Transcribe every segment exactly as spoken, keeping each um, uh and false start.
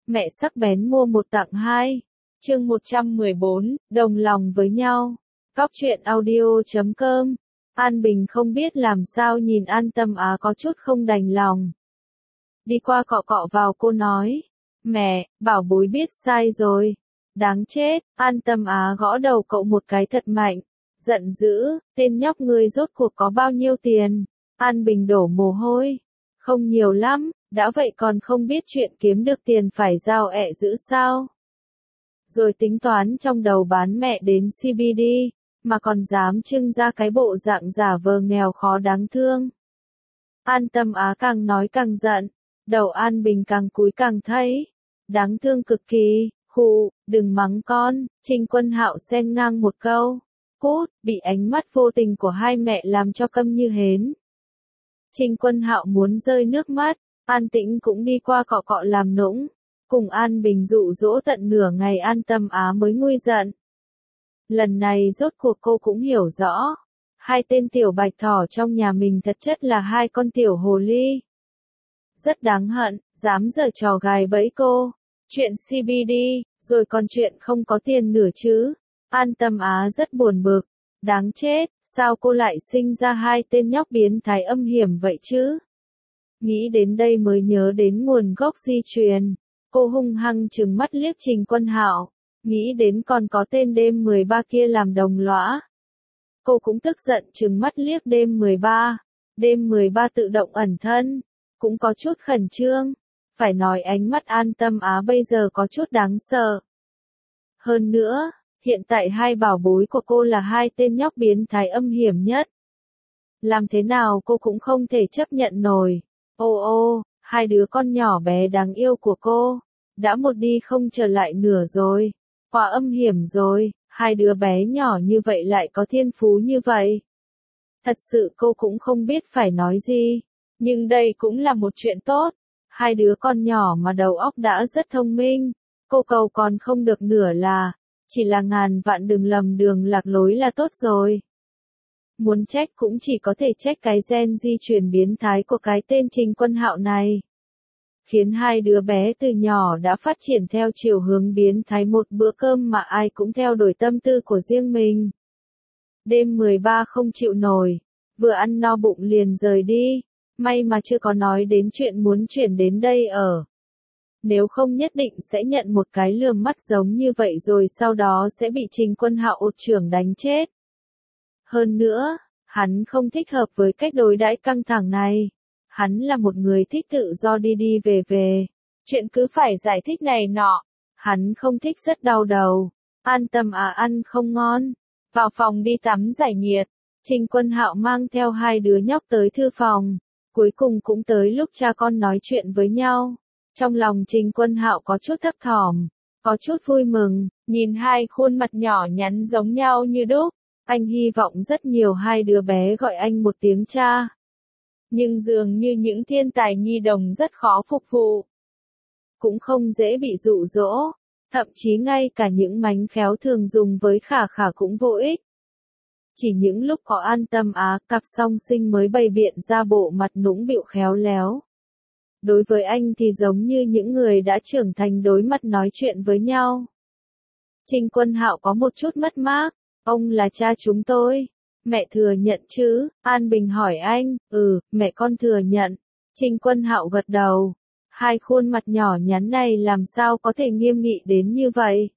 Mẹ sắc bén mua một tặng hai. Chương một trăm mười bốn, đồng lòng với nhau. Cóc truyện audio chấm com. An Bình không biết làm sao nhìn An Tâm Á có chút không đành lòng. Đi qua cọ cọ vào cô nói. Mẹ, bảo bối biết sai rồi. Đáng chết, An Tâm Á gõ đầu cậu một cái thật mạnh. Giận dữ, tên nhóc ngươi rốt cuộc có bao nhiêu tiền? An Bình đổ mồ hôi. Không nhiều lắm, đã vậy còn không biết chuyện kiếm được tiền phải giao ẹ giữ sao? Rồi tính toán trong đầu bán mẹ đến xê bê đê, mà còn dám trưng ra cái bộ dạng giả vờ nghèo khó đáng thương. An Tâm Á càng nói càng giận, đầu An Bình càng cúi càng thấy. Đáng thương cực kỳ, khụ, đừng mắng con, Trình Quân Hạo xen ngang một câu. Cút, bị ánh mắt vô tình của hai mẹ làm cho câm như hến. Trình Quân Hạo muốn rơi nước mắt, An Tĩnh cũng đi qua cọ cọ làm nũng. Cùng An Bình dụ dỗ tận nửa ngày An Tâm Á mới nguôi giận. Lần này rốt cuộc cô cũng hiểu rõ. Hai tên tiểu bạch thỏ trong nhà mình thật chất là hai con tiểu hồ ly. Rất đáng hận, dám giở trò gài bẫy cô. Chuyện xê bê đê, rồi còn chuyện không có tiền nửa chứ. An Tâm Á rất buồn bực. Đáng chết, sao cô lại sinh ra hai tên nhóc biến thái âm hiểm vậy chứ? Nghĩ đến đây mới nhớ đến nguồn gốc di truyền. Cô hung hăng trừng mắt liếc Trình Quân Hạo. Nghĩ đến còn có tên đêm mười ba kia làm đồng lõa. Cô cũng tức giận trừng mắt liếc đêm mười ba. Đêm mười ba tự động ẩn thân. Cũng có chút khẩn trương. Phải nói ánh mắt An Tâm Á bây giờ có chút đáng sợ. Hơn nữa, hiện tại hai bảo bối của cô là hai tên nhóc biến thái âm hiểm nhất. Làm thế nào cô cũng không thể chấp nhận nổi. Ô ô, hai đứa con nhỏ bé đáng yêu của cô, đã một đi không trở lại nửa rồi. Quá âm hiểm rồi, hai đứa bé nhỏ như vậy lại có thiên phú như vậy. Thật sự cô cũng không biết phải nói gì. Nhưng đây cũng là một chuyện tốt. Hai đứa con nhỏ mà đầu óc đã rất thông minh. Cô cầu còn không được nửa là, chỉ là ngàn vạn đừng lầm đường lạc lối là tốt rồi. Muốn trách cũng chỉ có thể trách cái gen di truyền biến thái của cái tên Trình Quân Hạo này. Khiến hai đứa bé từ nhỏ đã phát triển theo chiều hướng biến thái, một bữa cơm mà ai cũng theo đuổi tâm tư của riêng mình. Đêm mười ba không chịu nổi, vừa ăn no bụng liền rời đi, may mà chưa có nói đến chuyện muốn chuyển đến đây ở. Nếu không nhất định sẽ nhận một cái lườm mắt giống như vậy rồi sau đó sẽ bị Trình Quân Hạo ột chưởng đánh chết. Hơn nữa, hắn không thích hợp với cách đối đãi căng thẳng này. Hắn là một người thích tự do đi đi về về. Chuyện cứ phải giải thích này nọ. Hắn không thích rất đau đầu. An Tâm Á ăn không ngon. Vào phòng đi tắm giải nhiệt. Trình Quân Hạo mang theo hai đứa nhóc tới thư phòng. Cuối cùng cũng tới lúc cha con nói chuyện với nhau. Trong lòng Trình Quân Hạo có chút thấp thỏm. Có chút vui mừng. Nhìn hai khuôn mặt nhỏ nhắn giống nhau như đúc. Anh hy vọng rất nhiều hai đứa bé gọi anh một tiếng cha. Nhưng dường như những thiên tài nhi đồng rất khó phục vụ. Cũng không dễ bị dụ dỗ. Thậm chí ngay cả những mánh khéo thường dùng với Khả Khả cũng vô ích. Chỉ những lúc có An Tâm Á, cặp song sinh mới bày biện ra bộ mặt nũng bịu khéo léo. Đối với anh thì giống như những người đã trưởng thành đối mặt nói chuyện với nhau. Trình Quân Hạo có một chút mất mát. Ông là cha chúng tôi. Mẹ thừa nhận chứ? An Bình hỏi anh. Ừ, mẹ con thừa nhận. Trình Quân Hạo gật đầu. Hai khuôn mặt nhỏ nhắn này làm sao có thể nghiêm nghị đến như vậy?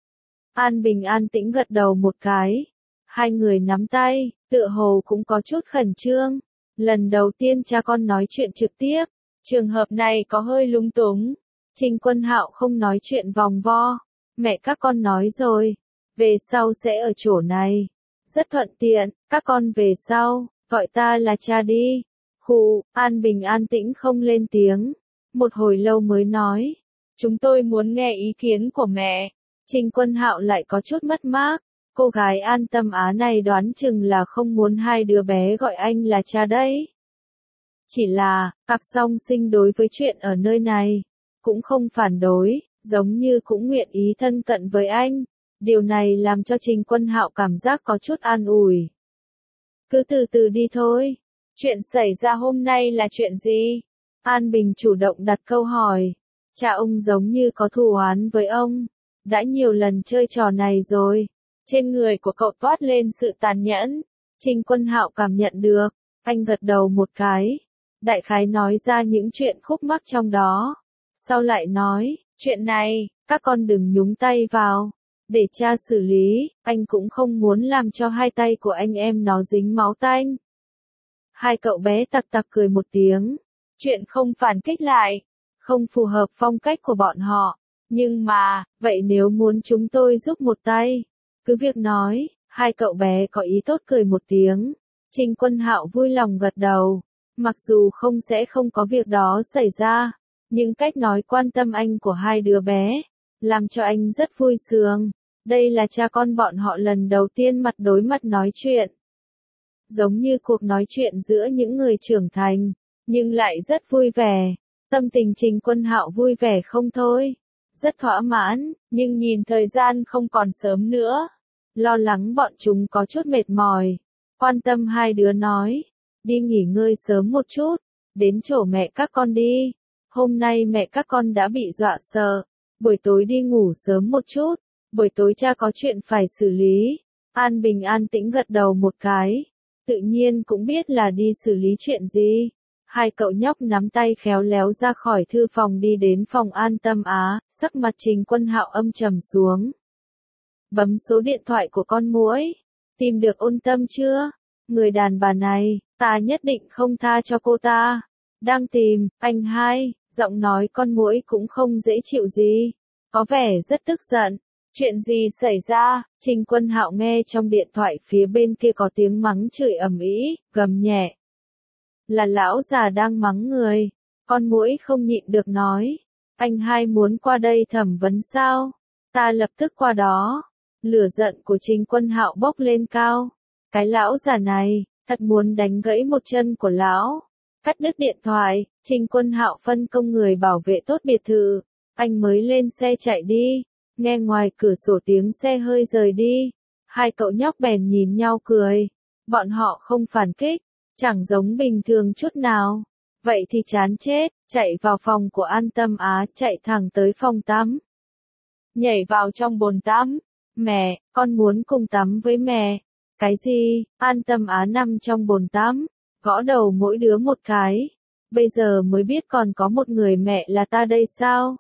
An Bình an tĩnh gật đầu một cái. Hai người nắm tay, tựa hồ cũng có chút khẩn trương. Lần đầu tiên cha con nói chuyện trực tiếp. Trường hợp này có hơi lung túng. Trình Quân Hạo không nói chuyện vòng vo. Mẹ các con nói rồi. Về sau sẽ ở chỗ này. Rất thuận tiện, các con về sau, gọi ta là cha đi. Khụ, An Bình an tĩnh không lên tiếng. Một hồi lâu mới nói. Chúng tôi muốn nghe ý kiến của mẹ. Trình Quân Hạo lại có chút mất mát. Cô gái An Tâm Á này đoán chừng là không muốn hai đứa bé gọi anh là cha đấy. Chỉ là, cặp song sinh đối với chuyện ở nơi này, cũng không phản đối, giống như cũng nguyện ý thân cận với anh. Điều này làm cho Trình Quân Hạo cảm giác có chút an ủi. Cứ từ từ đi thôi. Chuyện xảy ra hôm nay là chuyện gì? An Bình chủ động đặt câu hỏi. Cha ông giống như có thù oán với ông. Đã nhiều lần chơi trò này rồi. Trên người của cậu toát lên sự tàn nhẫn. Trình Quân Hạo cảm nhận được. Anh gật đầu một cái. Đại khái nói ra những chuyện khúc mắc trong đó. Sau lại nói, chuyện này, các con đừng nhúng tay vào. Để cha xử lý, anh cũng không muốn làm cho hai tay của anh em nó dính máu tanh. Hai cậu bé tặc tặc cười một tiếng. Chuyện không phản kích lại, không phù hợp phong cách của bọn họ. Nhưng mà, vậy nếu muốn chúng tôi giúp một tay, cứ việc nói. Hai cậu bé có ý tốt cười một tiếng. Trình Quân Hạo vui lòng gật đầu. Mặc dù không sẽ không có việc đó xảy ra, nhưng cách nói quan tâm anh của hai đứa bé, làm cho anh rất vui sướng. Đây là cha con bọn họ lần đầu tiên mặt đối mặt nói chuyện. Giống như cuộc nói chuyện giữa những người trưởng thành, nhưng lại rất vui vẻ. Tâm tình Trình Quân Hạo vui vẻ không thôi. Rất thỏa mãn, nhưng nhìn thời gian không còn sớm nữa. Lo lắng bọn chúng có chút mệt mỏi. Quan tâm hai đứa nói. Đi nghỉ ngơi sớm một chút. Đến chỗ mẹ các con đi. Hôm nay mẹ các con đã bị dọa sợ. Buổi tối đi ngủ sớm một chút. Buổi tối cha có chuyện phải xử lý. An Bình an tĩnh gật đầu một cái. Tự nhiên cũng biết là đi xử lý chuyện gì. Hai cậu nhóc nắm tay khéo léo ra khỏi thư phòng đi đến phòng An Tâm Á. Sắc mặt Trình Quân Hạo âm trầm xuống. Bấm số điện thoại của con muỗi. Tìm được Ôn Tâm chưa? Người đàn bà này, ta nhất định không tha cho cô ta. Đang tìm, anh hai. Giọng nói con muỗi cũng không dễ chịu gì. Có vẻ rất tức giận. Chuyện gì xảy ra? Trình Quân Hạo nghe trong điện thoại phía bên kia có tiếng mắng chửi ầm ĩ, gầm nhẹ. Là lão già đang mắng người. Con muỗi không nhịn được nói. Anh hai muốn qua đây thẩm vấn sao? Ta lập tức qua đó. Lửa giận của Trình Quân Hạo bốc lên cao. Cái lão già này, thật muốn đánh gãy một chân của lão. Cắt đứt điện thoại, Trình Quân Hạo phân công người bảo vệ tốt biệt thự. Anh mới lên xe chạy đi. Nghe ngoài cửa sổ tiếng xe hơi rời đi. Hai cậu nhóc bèn nhìn nhau cười. Bọn họ không phản kích, chẳng giống bình thường chút nào. Vậy thì chán chết, chạy vào phòng của An Tâm Á, chạy thẳng tới phòng tắm. Nhảy vào trong bồn tắm. Mẹ, con muốn cùng tắm với mẹ. Cái gì? An Tâm Á nằm trong bồn tắm, gõ đầu mỗi đứa một cái. Bây giờ mới biết còn có một người mẹ là ta đây sao?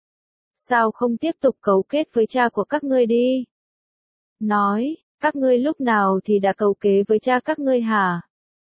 Sao không tiếp tục cấu kết với cha của các ngươi đi? Nói, các ngươi lúc nào thì đã cấu kế với cha các ngươi hả?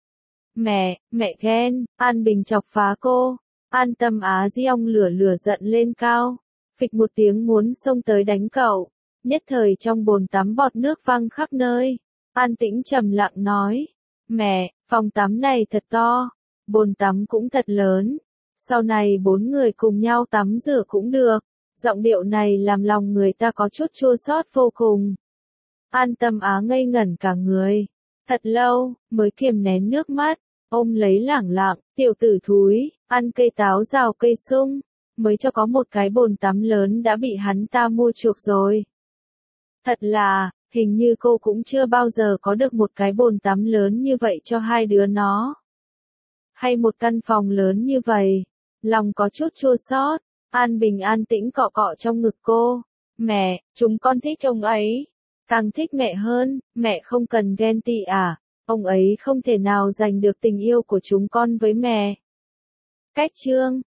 Mẹ, mẹ ghen. An Bình chọc phá cô. An Tâm Á giông lửa lửa giận lên cao. Phịch một tiếng muốn xông tới đánh cậu. Nhất thời trong bồn tắm bọt nước văng khắp nơi. An Tĩnh trầm lặng nói. Mẹ, phòng tắm này thật to. Bồn tắm cũng thật lớn. Sau này bốn người cùng nhau tắm rửa cũng được. Giọng điệu này làm lòng người ta có chút chua xót vô cùng. An Tâm Á ngây ngẩn cả người. Thật lâu, mới kiềm nén nước mắt. Ôm lấy lẳng lặng, tiểu tử thúi, ăn cây táo rào cây sung. Mới cho có một cái bồn tắm lớn đã bị hắn ta mua chuộc rồi. Thật là, hình như cô cũng chưa bao giờ có được một cái bồn tắm lớn như vậy cho hai đứa nó. Hay một căn phòng lớn như vậy. Lòng có chút chua xót. An Bình an tĩnh cọ cọ trong ngực cô. Mẹ, chúng con thích ông ấy. Càng thích mẹ hơn, mẹ không cần ghen tị à. Ông ấy không thể nào giành được tình yêu của chúng con với mẹ. Cách chương